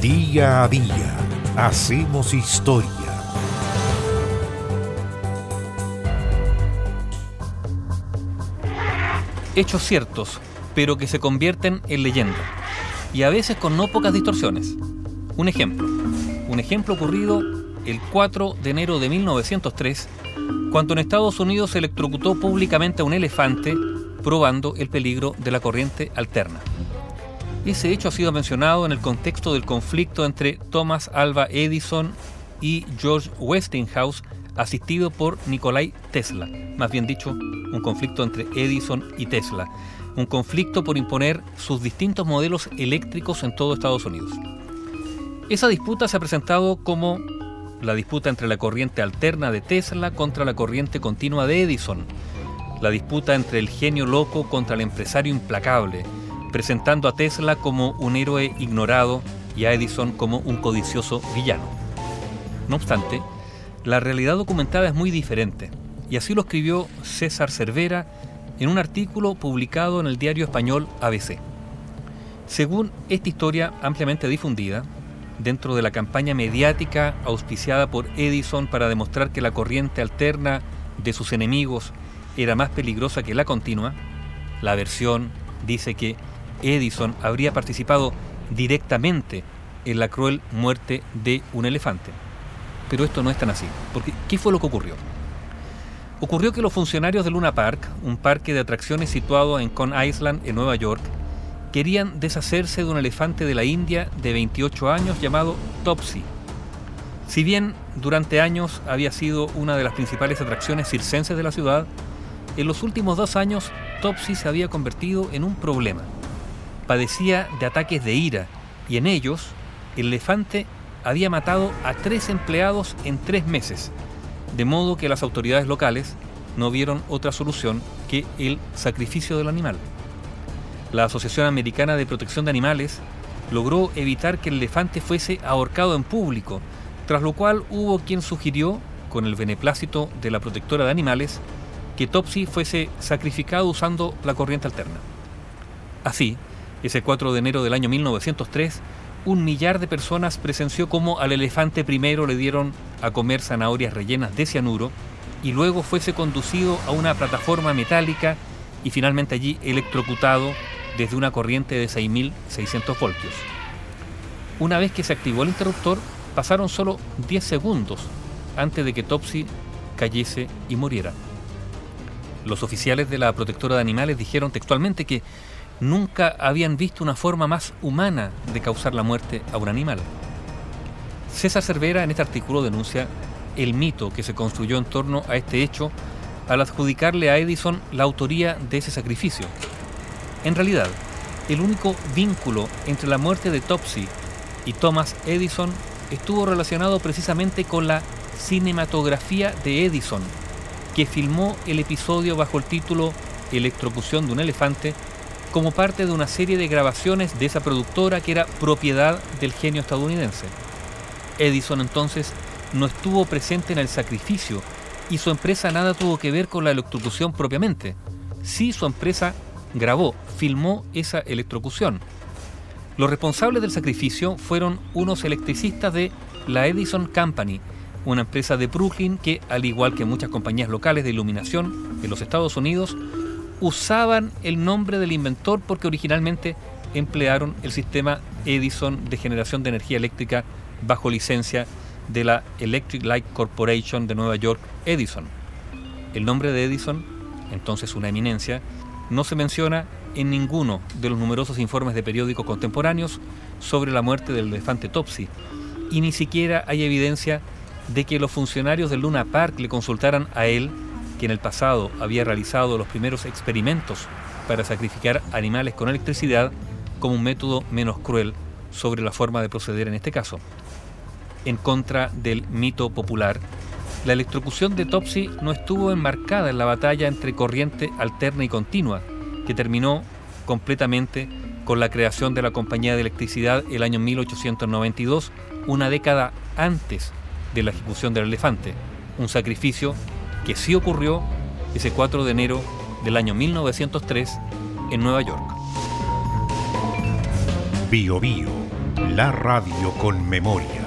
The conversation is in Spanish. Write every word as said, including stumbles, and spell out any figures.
Día a día hacemos historia. Hechos ciertos, pero que se convierten en leyenda, y a veces con no pocas distorsiones. Un ejemplo, un ejemplo ocurrido el cuatro de enero de mil novecientos tres, cuando en Estados Unidos se electrocutó públicamente a un elefante, probando el peligro de la corriente alterna. Ese hecho ha sido mencionado en el contexto del conflicto entre Thomas Alva Edison y George Westinghouse, asistido por Nikolai Tesla. Más bien dicho, un conflicto entre Edison y Tesla. Un conflicto por imponer sus distintos modelos eléctricos en todo Estados Unidos. Esa disputa se ha presentado como la disputa entre la corriente alterna de Tesla contra la corriente continua de Edison. La disputa entre el genio loco contra el empresario implacable, presentando a Tesla como un héroe ignorado y a Edison como un codicioso villano. No obstante, la realidad documentada es muy diferente, y así lo escribió César Cervera en un artículo publicado en el diario español A B C. Según esta historia ampliamente difundida, dentro de la campaña mediática auspiciada por Edison para demostrar que la corriente alterna de sus enemigos era más peligrosa que la continua, la versión dice que Edison habría participado directamente en la cruel muerte de un elefante. Pero esto no es tan así, porque ¿qué fue lo que ocurrió? Ocurrió que los funcionarios de Luna Park, un parque de atracciones situado en Coney Island, en Nueva York, querían deshacerse de un elefante de la India de veintiocho años llamado Topsy. Si bien durante años había sido una de las principales atracciones circenses de la ciudad, en los últimos dos años Topsy se había convertido en un problema. Padecía de ataques de ira y en ellos el elefante había matado a tres empleados en tres meses, de modo que las autoridades locales no vieron otra solución que el sacrificio del animal. La Asociación Americana de Protección de Animales logró evitar que el elefante fuese ahorcado en público, tras lo cual hubo quien sugirió, con el beneplácito de la protectora de animales, que Topsy fuese sacrificado usando la corriente alterna. Así, ese cuatro de enero del año mil novecientos tres, un millar de personas presenció cómo al elefante primero le dieron a comer zanahorias rellenas de cianuro y luego fuese conducido a una plataforma metálica y finalmente allí electrocutado desde una corriente de seis mil seiscientos voltios. Una vez que se activó el interruptor, pasaron solo diez segundos antes de que Topsy cayese y muriera. Los oficiales de la protectora de animales dijeron textualmente que nunca habían visto una forma más humana de causar la muerte a un animal. César Cervera en este artículo denuncia el mito que se construyó en torno a este hecho al adjudicarle a Edison la autoría de ese sacrificio. En realidad, el único vínculo entre la muerte de Topsy y Thomas Edison estuvo relacionado precisamente con la cinematografía de Edison, que filmó el episodio bajo el título Electrocución de un elefante, como parte de una serie de grabaciones de esa productora que era propiedad del genio estadounidense. Edison entonces no estuvo presente en el sacrificio y su empresa nada tuvo que ver con la electrocución propiamente. Sí, su empresa grabó, filmó esa electrocución. Los responsables del sacrificio fueron unos electricistas de la Edison Company, una empresa de Brooklyn que, al igual que muchas compañías locales de iluminación en los Estados Unidos, usaban el nombre del inventor porque originalmente emplearon el sistema Edison de generación de energía eléctrica bajo licencia de la Electric Light Corporation de Nueva York, Edison. El nombre de Edison, entonces una eminencia, no se menciona en ninguno de los numerosos informes de periódicos contemporáneos sobre la muerte del elefante Topsy, y ni siquiera hay evidencia de que los funcionarios del Luna Park le consultaran a él, que en el pasado había realizado los primeros experimentos para sacrificar animales con electricidad como un método menos cruel sobre la forma de proceder en este caso. En contra del mito popular, la electrocución de Topsy no estuvo enmarcada en la batalla entre corriente alterna y continua, que terminó completamente con la creación de la compañía de electricidad el año mil ochocientos noventa y dos, una década antes de la ejecución del elefante, un sacrificio que sí ocurrió ese cuatro de enero del año mil novecientos tres en Nueva York. Bio Bio, La radio con memoria.